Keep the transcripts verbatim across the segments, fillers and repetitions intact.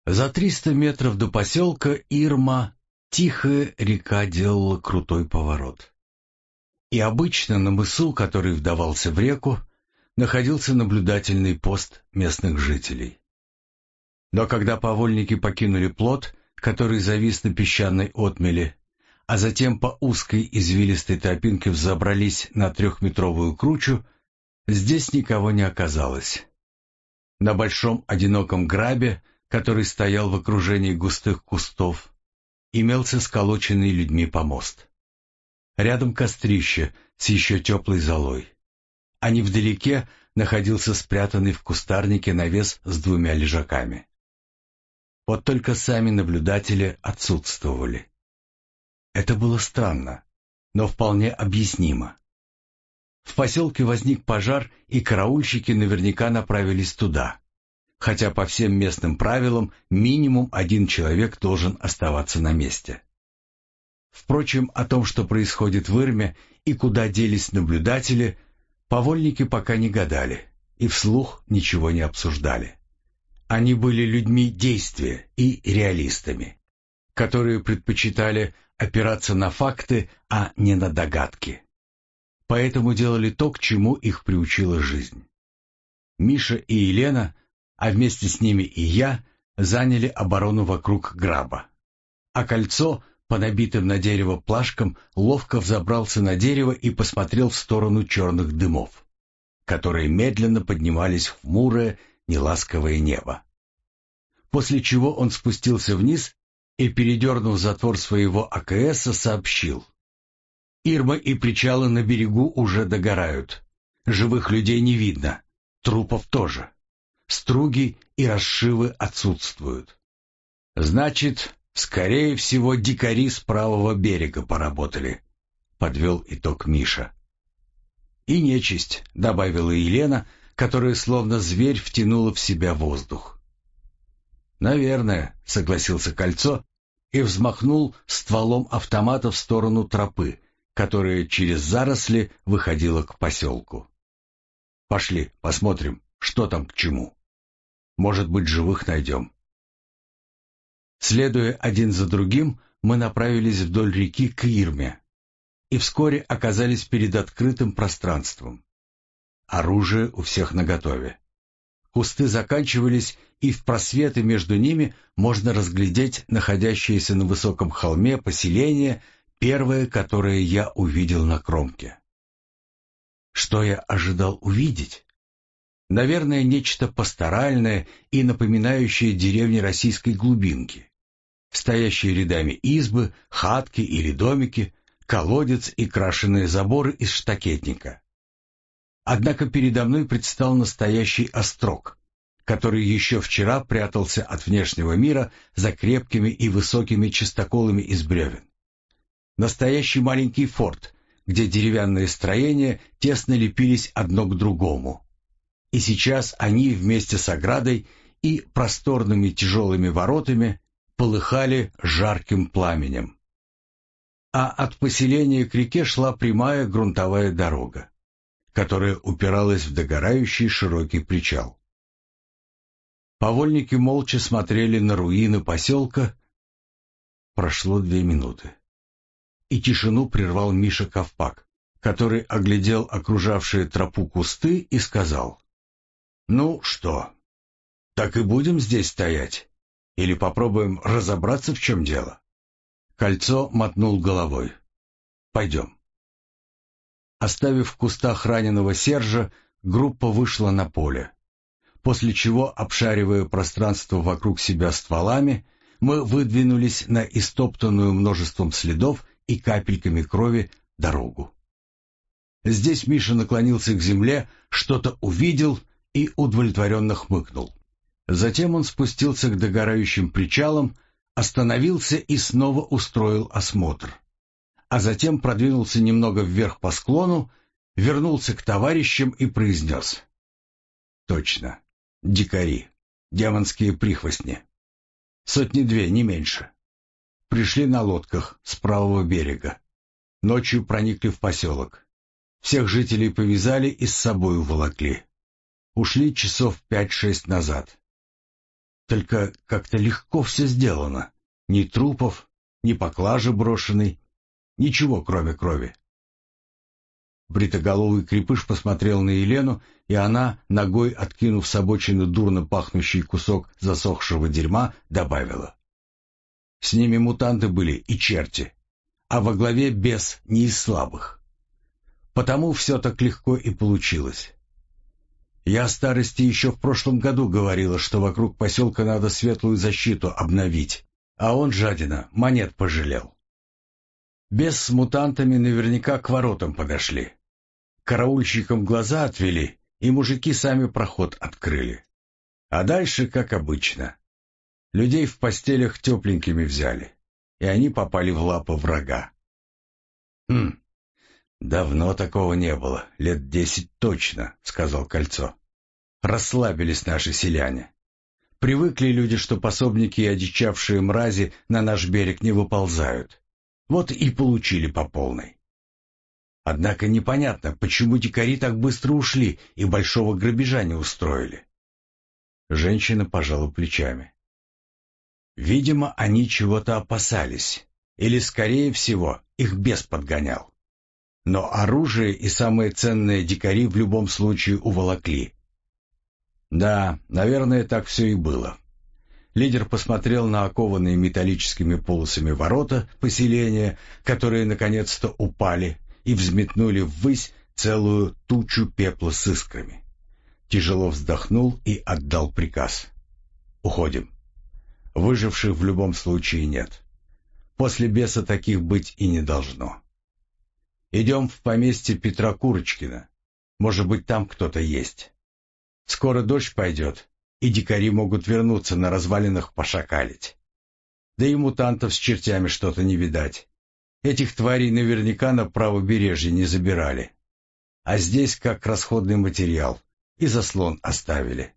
За триста метров до поселка Ирма тихая река делала крутой поворот. И обычно на мысу, который вдавался в реку, находился наблюдательный пост местных жителей. Но когда повольники покинули плот, который завис на песчаной отмели, а затем по узкой извилистой тропинке взобрались на трехметровую кручу, здесь никого не оказалось. На большом одиноком грабе, который стоял в окружении густых кустов, имелся сколоченный людьми помост. Рядом кострище с еще теплой золой, а невдалеке находился спрятанный в кустарнике навес с двумя лежаками. Вот только сами наблюдатели отсутствовали. Это было странно, но вполне объяснимо. В поселке возник пожар, и караульщики наверняка направились туда, хотя по всем местным правилам минимум один человек должен оставаться на месте. Впрочем, о том, что происходит в Ирме и куда делись наблюдатели, повольники пока не гадали и вслух ничего не обсуждали. Они были людьми действия и реалистами, которые предпочитали опираться на факты, а не на догадки. Поэтому делали то, к чему их приучила жизнь. Миша и Елена, а вместе с ними и я, заняли оборону вокруг граба. А Кольцо, по набитым на дерево плашкам, ловко взобрался на дерево и посмотрел в сторону черных дымов, которые медленно поднимались в хмурое, неласковое небо. После чего он спустился вниз и, передернув затвор своего А К С, сообщил: «Ирма и причалы на берегу уже догорают. Живых людей не видно, трупов тоже. Струги и расшивы отсутствуют. Значит, скорее всего, дикари с правого берега поработали», — подвел итог Миша. «И нечисть», — добавила Елена, которая словно зверь втянула в себя воздух. «Наверное», — согласился Кольцо и взмахнул стволом автомата в сторону тропы, которая через заросли выходила к поселку. «Пошли, посмотрим, что там к чему. Может быть, живых найдем». Следуя один за другим, мы направились вдоль реки к Ирме и вскоре оказались перед открытым пространством. Оружие у всех наготове. Кусты заканчивались, и в просветы между ними можно разглядеть находящееся на высоком холме поселение, первое, которое я увидел на кромке. Что я ожидал увидеть? Наверное, нечто пасторальное и напоминающее деревни российской глубинки. Стоящие рядами избы, хатки или домики, колодец и крашеные заборы из штакетника. Однако передо мной предстал настоящий острог, который еще вчера прятался от внешнего мира за крепкими и высокими чистоколами из бревен. Настоящий маленький форт, где деревянные строения тесно лепились одно к другому. И сейчас они вместе с оградой и просторными тяжелыми воротами полыхали жарким пламенем. А от поселения к реке шла прямая грунтовая дорога, которая упиралась в догорающий широкий причал. Повольники молча смотрели на руины поселка. Прошло две минуты. И тишину прервал Миша Ковпак, который оглядел окружавшие тропу кусты и сказал: «Ну что, так и будем здесь стоять? Или попробуем разобраться, в чем дело?» Кольцо мотнул головой. «Пойдем». Оставив в кустах раненого Сержа, группа вышла на поле, после чего, обшаривая пространство вокруг себя стволами, мы выдвинулись на истоптанную множеством следов и капельками крови дорогу. Здесь Миша наклонился к земле, что-то увидел и удовлетворенно хмыкнул. Затем он спустился к догорающим причалам, остановился и снова устроил осмотр. А затем продвинулся немного вверх по склону, вернулся к товарищам и произнес: «Точно, дикари, демонские прихвостни. Сотни-две, не меньше. Пришли на лодках с правого берега. Ночью проникли в поселок. Всех жителей повязали и с собой уволокли. Ушли часов пять-шесть назад. Только как-то легко все сделано. Ни трупов, ни поклажи брошенной, ничего, кроме крови. Бритоголовый крепыш посмотрел на Елену, и она, ногой откинув с обочины дурно пахнущий кусок засохшего дерьма, добавила: «С ними мутанты были и черти, а во главе бес не из слабых. Потому все так легко и получилось. Я старости еще в прошлом году говорила, что вокруг поселка надо светлую защиту обновить, а он, жадина, монет пожалел. Бес с мутантами наверняка к воротам подошли. Караульщикам глаза отвели, и мужики сами проход открыли. А дальше, как обычно, людей в постелях тепленькими взяли, и они попали в лапы врага. «Хм, давно такого не было, лет десять точно», — сказал Кольцо. «Расслабились наши селяне. Привыкли люди, что пособники и одичавшие мрази на наш берег не выползают. Вот и получили по полной. Однако непонятно, почему дикари так быстро ушли и большого грабежа не устроили». Женщина пожала плечами. «Видимо, они чего-то опасались, или, скорее всего, их бес подгонял. Но оружие и самое ценное дикари в любом случае уволокли». «Да, наверное, так все и было». Лидер посмотрел на окованные металлическими полосами ворота поселения, которые наконец-то упали и взметнули ввысь целую тучу пепла с искрами. Тяжело вздохнул и отдал приказ: «Уходим. Выживших в любом случае нет. После беса таких быть и не должно. Идем в поместье Петра Курочкина. Может быть, там кто-то есть. Скоро дождь пойдет, и дикари могут вернуться на развалинах пошакалить. Да и мутантов с чертями что-то не видать. Этих тварей наверняка на правобережье не забирали. А здесь как расходный материал, и заслон оставили».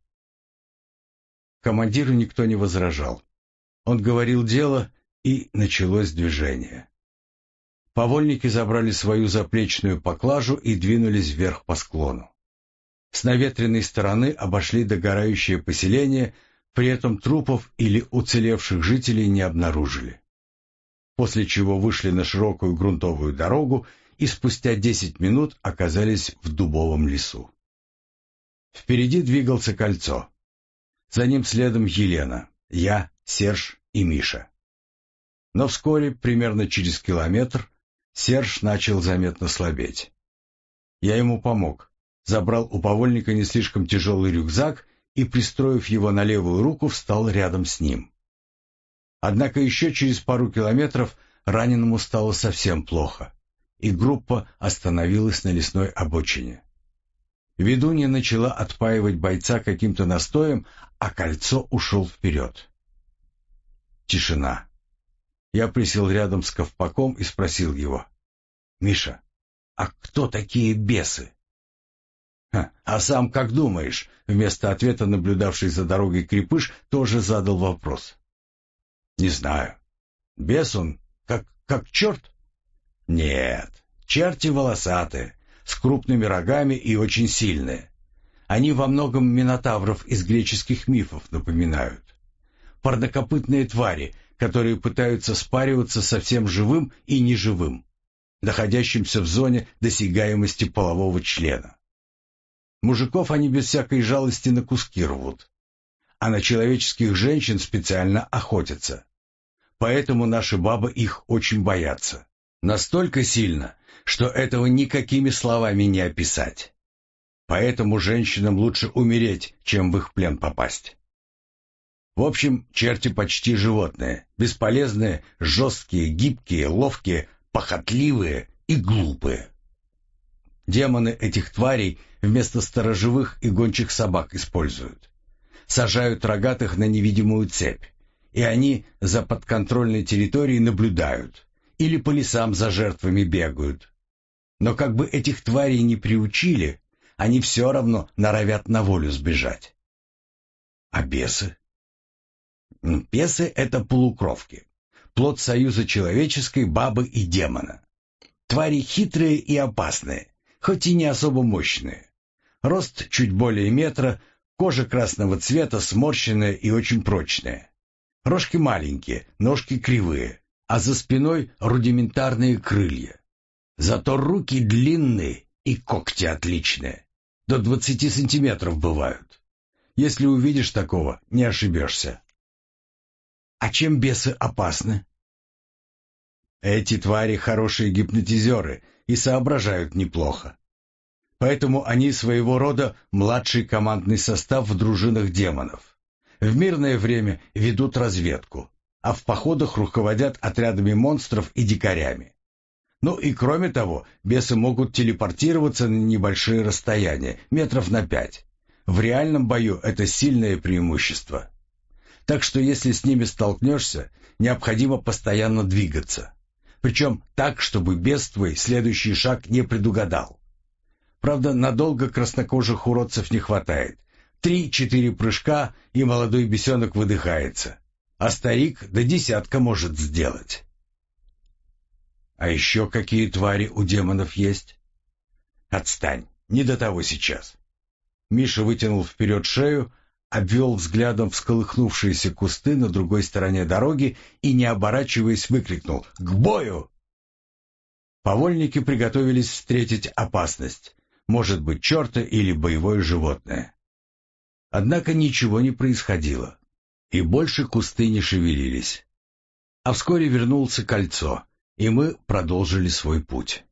Командиру никто не возражал. Он говорил дело, и началось движение. Повольники забрали свою заплечную поклажу и двинулись вверх по склону. С наветренной стороны обошли догорающее поселение, при этом трупов или уцелевших жителей не обнаружили. После чего вышли на широкую грунтовую дорогу и спустя десять минут оказались в дубовом лесу. Впереди двигался Кольцо. За ним следом Елена, я, Серж и Миша. Но вскоре, примерно через километр, Серж начал заметно слабеть. Я ему помог. Забрал у повольника не слишком тяжелый рюкзак и, пристроив его на левую руку, встал рядом с ним. Однако еще через пару километров раненому стало совсем плохо, и группа остановилась на лесной обочине. Ведунья начала отпаивать бойца каким-то настоем, а Кольцо ушел вперед. Тишина. Я присел рядом с Ковпаком и спросил его: «Миша, а кто такие бесы?» «А сам как думаешь?» Вместо ответа наблюдавший за дорогой крепыш тоже задал вопрос. «Не знаю. Бес он, как, как черт?» «Нет, черти волосатые, с крупными рогами и очень сильные. Они во многом минотавров из греческих мифов напоминают. Парнокопытные твари, которые пытаются спариваться со всем живым и неживым, находящимся в зоне досягаемости полового члена. Мужиков они без всякой жалости на куски рвут, а на человеческих женщин специально охотятся. Поэтому наши бабы их очень боятся. Настолько сильно, что этого никакими словами не описать. Поэтому женщинам лучше умереть, чем в их плен попасть. В общем, черти почти животные, бесполезные, жесткие, гибкие, ловкие, похотливые и глупые. Демоны этих тварей вместо сторожевых и гончих собак используют. Сажают рогатых на невидимую цепь, и они за подконтрольной территорией наблюдают или по лесам за жертвами бегают. Но как бы этих тварей не приучили, они все равно норовят на волю сбежать. А бесы? Бесы — это полукровки, плод союза человеческой бабы и демона. Твари хитрые и опасные, хоть и не особо мощные. Рост чуть более метра, Кожа красного цвета, сморщенная и очень прочная. Рожки маленькие, ножки кривые, а за спиной рудиментарные крылья. Зато руки длинные и когти отличные. До двадцати сантиметров бывают. Если увидишь такого, не ошибешься. А чем бесы опасны? Эти твари хорошие гипнотизеры и соображают неплохо. Поэтому они своего рода младший командный состав в дружинах демонов. В мирное время ведут разведку, а в походах руководят отрядами монстров и дикарями. Ну и кроме того, бесы могут телепортироваться на небольшие расстояния, метров на пять. В реальном бою это сильное преимущество. Так что если с ними столкнешься, необходимо постоянно двигаться. Причем так, чтобы бес твой следующий шаг не предугадал. Правда, надолго краснокожих уродцев не хватает. Три-четыре прыжка, и молодой бесенок выдыхается. А старик до десятка может сделать. А еще какие твари у демонов есть? Отстань, не до того сейчас. Миша вытянул вперед шею, обвел взглядом всколыхнувшиеся кусты на другой стороне дороги и, не оборачиваясь, выкрикнул: «К бою!» Повольники приготовились встретить опасность, может быть, черта или боевое животное. Однако ничего не происходило, и больше кусты не шевелились. А вскоре вернулся Кольцо, и мы продолжили свой путь.